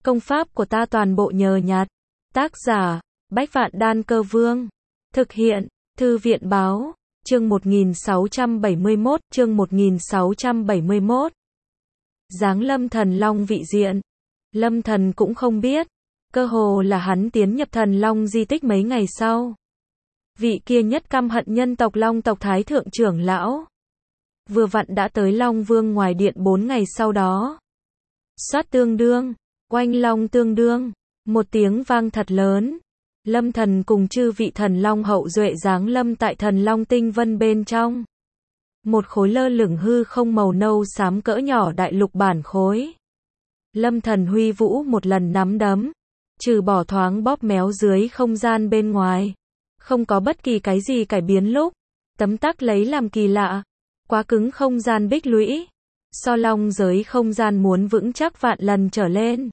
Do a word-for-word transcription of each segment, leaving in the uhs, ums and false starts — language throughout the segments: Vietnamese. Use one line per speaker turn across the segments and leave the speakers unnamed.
Công pháp của ta toàn bộ nhờ nhặt. Tác giả, Bách Vạn Đan Cơ Vương. Thực hiện, Thư viện báo, chương một nghìn sáu trăm bảy mươi mốt, chương một nghìn sáu trăm bảy mươi mốt. Giáng lâm thần long vị diện. Lâm thần cũng không biết. Cơ hồ là hắn tiến nhập thần long di tích mấy ngày sau. Vị kia nhất căm hận nhân tộc long tộc thái thượng trưởng lão. Vừa vặn đã tới Long Vương ngoài điện bốn ngày sau đó. Xoát tương đương, oanh long tương đương, một tiếng vang thật lớn. Lâm thần cùng chư vị thần long hậu duệ giáng lâm tại thần long tinh vân bên trong. Một khối lơ lửng hư không màu nâu xám cỡ nhỏ đại lục bản khối. Lâm thần huy vũ một lần nắm đấm, trừ bỏ thoáng bóp méo dưới không gian bên ngoài, không có bất kỳ cái gì cải biến lúc. Tấm tắc lấy làm kỳ lạ, quá cứng không gian bích lũy, so long giới không gian muốn vững chắc vạn lần trở lên.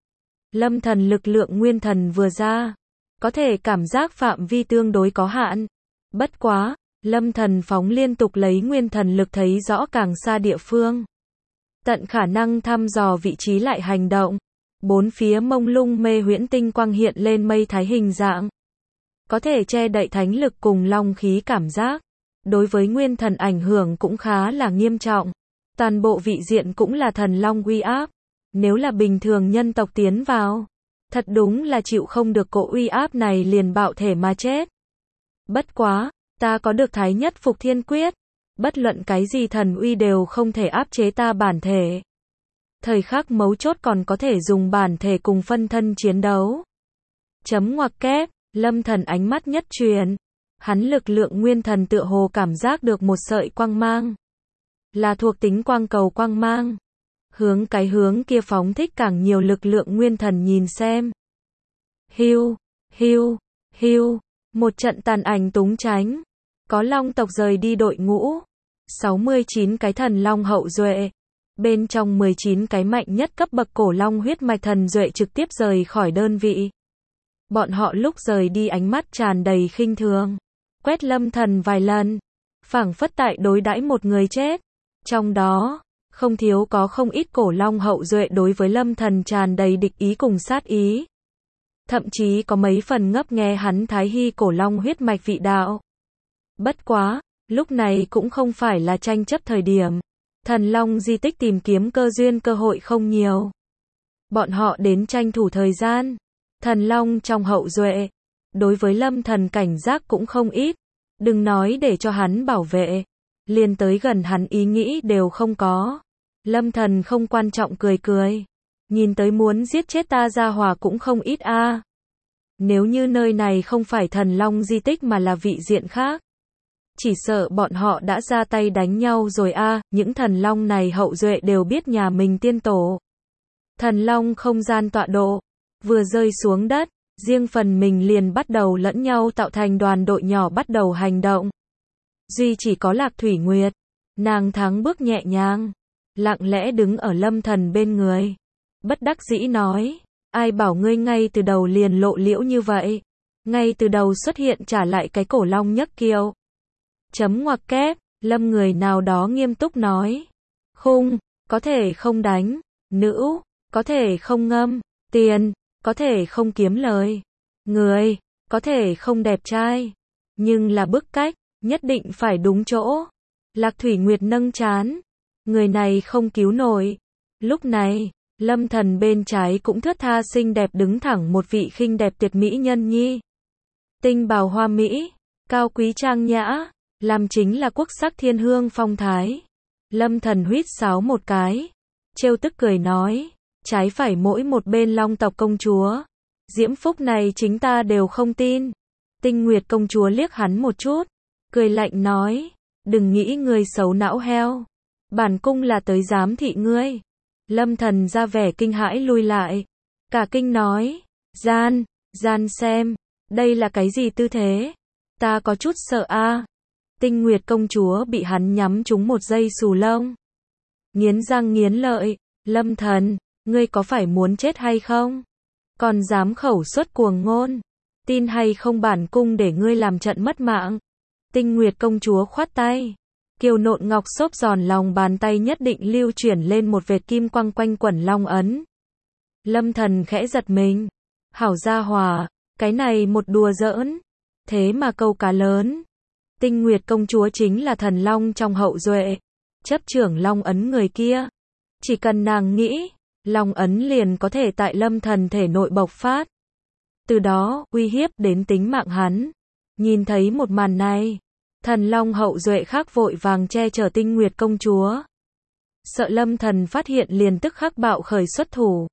Lâm thần lực lượng nguyên thần vừa ra, có thể cảm giác phạm vi tương đối có hạn. Bất quá, lâm thần phóng liên tục lấy nguyên thần lực thấy rõ càng xa địa phương. Tận khả năng thăm dò vị trí lại hành động. Bốn phía mông lung mê huyễn tinh quang hiện lên mây thái hình dạng. Có thể che đậy thánh lực cùng long khí cảm giác. Đối với nguyên thần ảnh hưởng cũng khá là nghiêm trọng. Toàn bộ vị diện cũng là thần long uy áp. Nếu là bình thường nhân tộc tiến vào, thật đúng là chịu không được cỗ uy áp này liền bạo thể mà chết. Bất quá, ta có được thái nhất phục thiên quyết. Bất luận cái gì thần uy đều không thể áp chế ta bản thể. Thời khắc mấu chốt còn có thể dùng bản thể cùng phân thân chiến đấu. Chấm ngoặc kép, lâm thần ánh mắt nhất truyền. Hắn lực lượng nguyên thần tựa hồ cảm giác được một sợi quang mang. Là thuộc tính quang cầu quang mang. Hướng cái hướng kia phóng thích càng nhiều lực lượng nguyên thần nhìn xem. Hiu, hiu, hiu, một trận tàn ảnh túng tránh. Có long tộc rời đi đội ngũ. sáu mươi chín cái thần long hậu duệ. Bên trong mười chín cái mạnh nhất cấp bậc cổ long huyết mạch thần duệ trực tiếp rời khỏi đơn vị. Bọn họ lúc rời đi ánh mắt tràn đầy khinh thường. Quét lâm thần vài lần. Phảng phất tại đối đãi một người chết. Trong đó, không thiếu có không ít cổ long hậu duệ đối với lâm thần tràn đầy địch ý cùng sát ý. Thậm chí có mấy phần ngấp nghe hắn thái hy cổ long huyết mạch vị đạo. Bất quá, lúc này cũng không phải là tranh chấp thời điểm. Thần long di tích tìm kiếm cơ duyên cơ hội không nhiều. Bọn họ đến tranh thủ thời gian. Thần long trong hậu duệ, đối với lâm thần cảnh giác cũng không ít. Đừng nói để cho hắn bảo vệ, liền tới gần hắn ý nghĩ đều không có. Lâm thần không quan trọng cười cười. Nhìn tới muốn giết chết ta ra hỏa cũng không ít a. À. Nếu như nơi này không phải thần long di tích mà là vị diện khác, chỉ sợ bọn họ đã ra tay đánh nhau rồi a. À. Những thần long này hậu duệ đều biết nhà mình tiên tổ. Thần long không gian tọa độ, vừa rơi xuống đất, riêng phần mình liền bắt đầu lẫn nhau tạo thành đoàn đội nhỏ bắt đầu hành động. Duy chỉ có Lạc Thủy Nguyệt, nàng thắng bước nhẹ nhàng, lặng lẽ đứng ở lâm thần bên người. Bất đắc dĩ nói, ai bảo ngươi ngay từ đầu liền lộ liễu như vậy. Ngay từ đầu xuất hiện trả lại cái cổ long nhấc kiêu. Chấm ngoặc kép, lâm người nào đó nghiêm túc nói. Khung, có thể không đánh. Nữ, có thể không ngâm. Tiền, có thể không kiếm lời. Người, có thể không đẹp trai. Nhưng là bức cách, nhất định phải đúng chỗ. Lạc Thủy Nguyệt nâng trán. Người này không cứu nổi. Lúc này, lâm thần bên trái cũng thướt tha xinh đẹp đứng thẳng một vị khinh đẹp tuyệt mỹ nhân nhi. Tinh bào hoa mỹ, cao quý trang nhã, làm chính là quốc sắc thiên hương phong thái. Lâm thần huýt sáo một cái, trêu tức cười nói, trái phải mỗi một bên long tộc công chúa. Diễm phúc này chính ta đều không tin. Tinh Nguyệt công chúa liếc hắn một chút, cười lạnh nói, đừng nghĩ ngươi xấu não heo. Bản cung là tới giám thị ngươi. Lâm thần ra vẻ kinh hãi lui lại. Cả kinh nói, gian, gian xem, đây là cái gì tư thế? Ta có chút sợ a. À. Tinh Nguyệt công chúa bị hắn nhắm trúng một dây xù lông. Nghiến răng nghiến lợi, lâm thần, ngươi có phải muốn chết hay không? Còn dám khẩu xuất cuồng ngôn. Tin hay không bản cung để ngươi làm trận mất mạng. Tinh Nguyệt công chúa khoát tay. Kiều nộn ngọc xốp giòn lòng bàn tay nhất định lưu chuyển lên một vệt kim quang quanh quẩn long ấn. Lâm Thần khẽ giật mình. Hảo gia hỏa, cái này một đùa giỡn. Thế mà câu cá lớn. Tinh Nguyệt công chúa chính là thần long trong hậu duệ. Chấp trưởng long ấn người kia. Chỉ cần nàng nghĩ, long ấn liền có thể tại Lâm Thần thể nội bộc phát. Từ đó, uy hiếp đến tính mạng hắn. Nhìn thấy một màn này, thần long hậu duệ khác vội vàng che chở Tinh Nguyệt công chúa. Sợ Lâm Thần phát hiện liền tức khắc bạo khởi xuất thủ.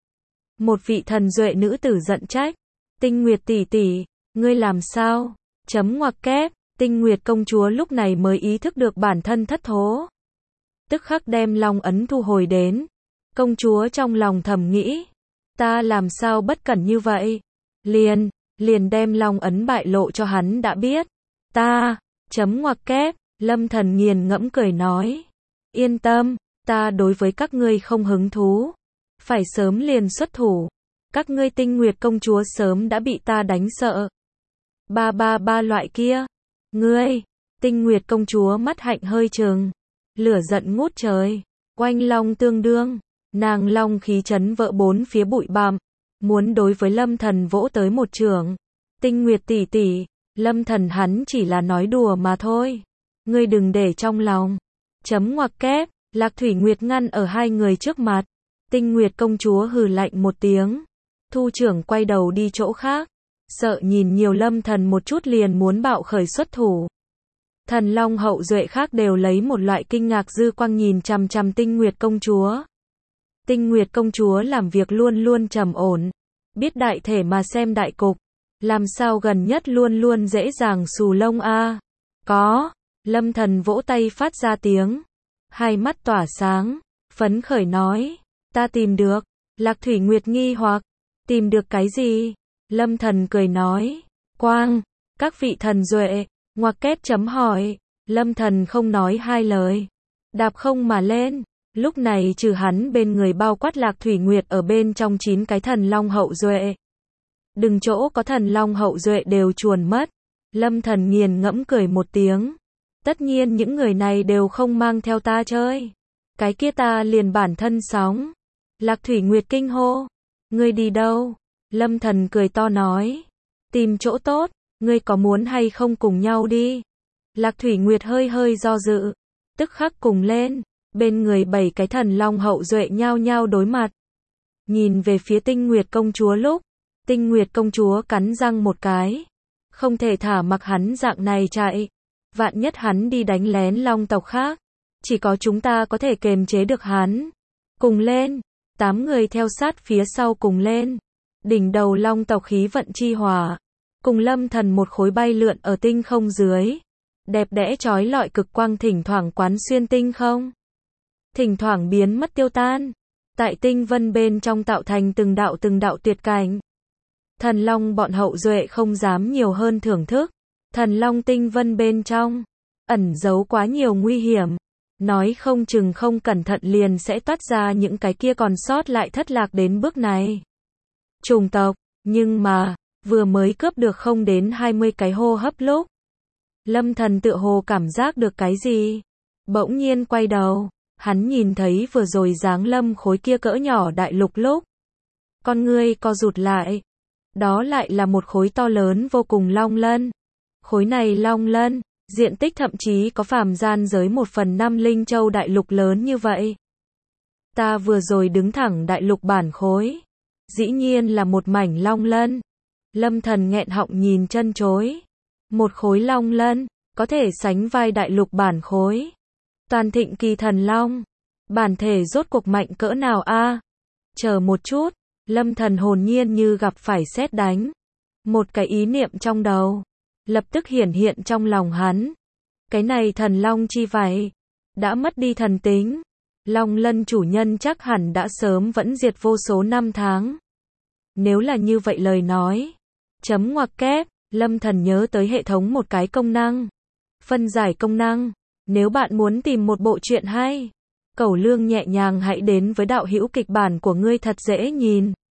Một vị thần duệ nữ tử giận trách. Tinh Nguyệt tỷ tỷ, ngươi làm sao? Chấm ngoặc kép, Tinh Nguyệt công chúa lúc này mới ý thức được bản thân thất thố. Tức khắc đem long ấn thu hồi đến. Công chúa trong lòng thầm nghĩ. Ta làm sao bất cẩn như vậy? Liền, liền đem long ấn bại lộ cho hắn đã biết. Ta, chấm ngoặc kép, Lâm Thần nghiền ngẫm cười nói. Yên tâm, ta đối với các ngươi không hứng thú. Phải sớm liền xuất thủ. Các ngươi Tinh Nguyệt công chúa sớm đã bị ta đánh sợ. Ba ba ba loại kia. Ngươi, Tinh Nguyệt công chúa mắt hạnh hơi trừng. Lửa giận ngút trời. Oanh long tương đương. Nàng long khí chấn vỡ bốn phía bụi bặm. Muốn đối với Lâm Thần vỗ tới một trường. Tinh Nguyệt tỷ tỷ, Lâm Thần hắn chỉ là nói đùa mà thôi. Ngươi đừng để trong lòng. Chấm ngoặc kép, Lạc Thủy Nguyệt ngăn ở hai người trước mặt. Tinh Nguyệt công chúa hừ lạnh một tiếng. Thu trưởng quay đầu đi chỗ khác. Sợ nhìn nhiều Lâm Thần một chút liền muốn bạo khởi xuất thủ. Thần long hậu duệ khác đều lấy một loại kinh ngạc dư quang nhìn chằm chằm Tinh Nguyệt công chúa. Tinh Nguyệt công chúa làm việc luôn luôn trầm ổn. Biết đại thể mà xem đại cục. Làm sao gần nhất luôn luôn dễ dàng xù lông a? À? Có. Lâm Thần vỗ tay phát ra tiếng. Hai mắt tỏa sáng. Phấn khởi nói. Ta tìm được. Lạc Thủy Nguyệt nghi hoặc. Tìm được cái gì? Lâm Thần cười nói. Quang. Các vị thần duệ. Ngoặc kép chấm hỏi. Lâm Thần không nói hai lời. Đạp không mà lên. Lúc này trừ hắn bên người bao quát Lạc Thủy Nguyệt ở bên trong chín cái thần long hậu duệ. Đừng chỗ có thần long hậu duệ đều chuồn mất. Lâm Thần nghiền ngẫm cười một tiếng. Tất nhiên những người này đều không mang theo ta chơi. Cái kia ta liền bản thân sóng. Lạc Thủy Nguyệt kinh hô. Ngươi đi đâu? Lâm Thần cười to nói. Tìm chỗ tốt, ngươi có muốn hay không cùng nhau đi? Lạc Thủy Nguyệt hơi hơi do dự. Tức khắc cùng lên. Bên người bảy cái thần long hậu duệ nhao nhao đối mặt. Nhìn về phía Tinh Nguyệt công chúa lúc. Tinh Nguyệt công chúa cắn răng một cái. Không thể thả mặc hắn dạng này chạy. Vạn nhất hắn đi đánh lén long tộc khác. Chỉ có chúng ta có thể kềm chế được hắn. Cùng lên. Tám người theo sát phía sau cùng lên. Đỉnh đầu long tộc khí vận chi hỏa. Cùng Lâm Thần một khối bay lượn ở tinh không dưới. Đẹp đẽ chói lọi cực quang thỉnh thoảng quán xuyên tinh không. Thỉnh thoảng biến mất tiêu tan. Tại tinh vân bên trong tạo thành từng đạo từng đạo tuyệt cảnh. Thần long bọn hậu duệ không dám nhiều hơn thưởng thức. Thần long tinh vân bên trong. Ẩn giấu quá nhiều nguy hiểm. Nói không chừng không cẩn thận liền sẽ toát ra những cái kia còn sót lại thất lạc đến bước này. Chủng tộc. Nhưng mà, vừa mới cướp được không đến hai mươi cái hô hấp lúc. Lâm Thần tựa hồ cảm giác được cái gì. Bỗng nhiên quay đầu. Hắn nhìn thấy vừa rồi giáng lâm khối kia cỡ nhỏ đại lục lúc. Con ngươi co rụt lại. Đó lại là một khối to lớn vô cùng long lân. Khối này long lân, diện tích thậm chí có phàm gian giới một phần năm linh châu đại lục lớn như vậy. Ta vừa rồi đứng thẳng đại lục bản khối. Dĩ nhiên là một mảnh long lân. Lâm Thần nghẹn họng nhìn chân chối. Một khối long lân, có thể sánh vai đại lục bản khối. Toàn thịnh kỳ thần long. Bản thể rốt cuộc mạnh cỡ nào a? À? Chờ một chút. Lâm Thần hồn nhiên như gặp phải sét đánh. Một cái ý niệm trong đầu. Lập tức hiển hiện trong lòng hắn. Cái này thần long chi vậy? Đã mất đi thần tính. Long lân chủ nhân chắc hẳn đã sớm vẫn diệt vô số năm tháng. Nếu là như vậy lời nói. Chấm ngoặc kép. Lâm Thần nhớ tới hệ thống một cái công năng. Phân giải công năng. Nếu bạn muốn tìm một bộ truyện hay. Cẩu lương nhẹ nhàng hãy đến với đạo hữu kịch bản của ngươi thật dễ nhìn.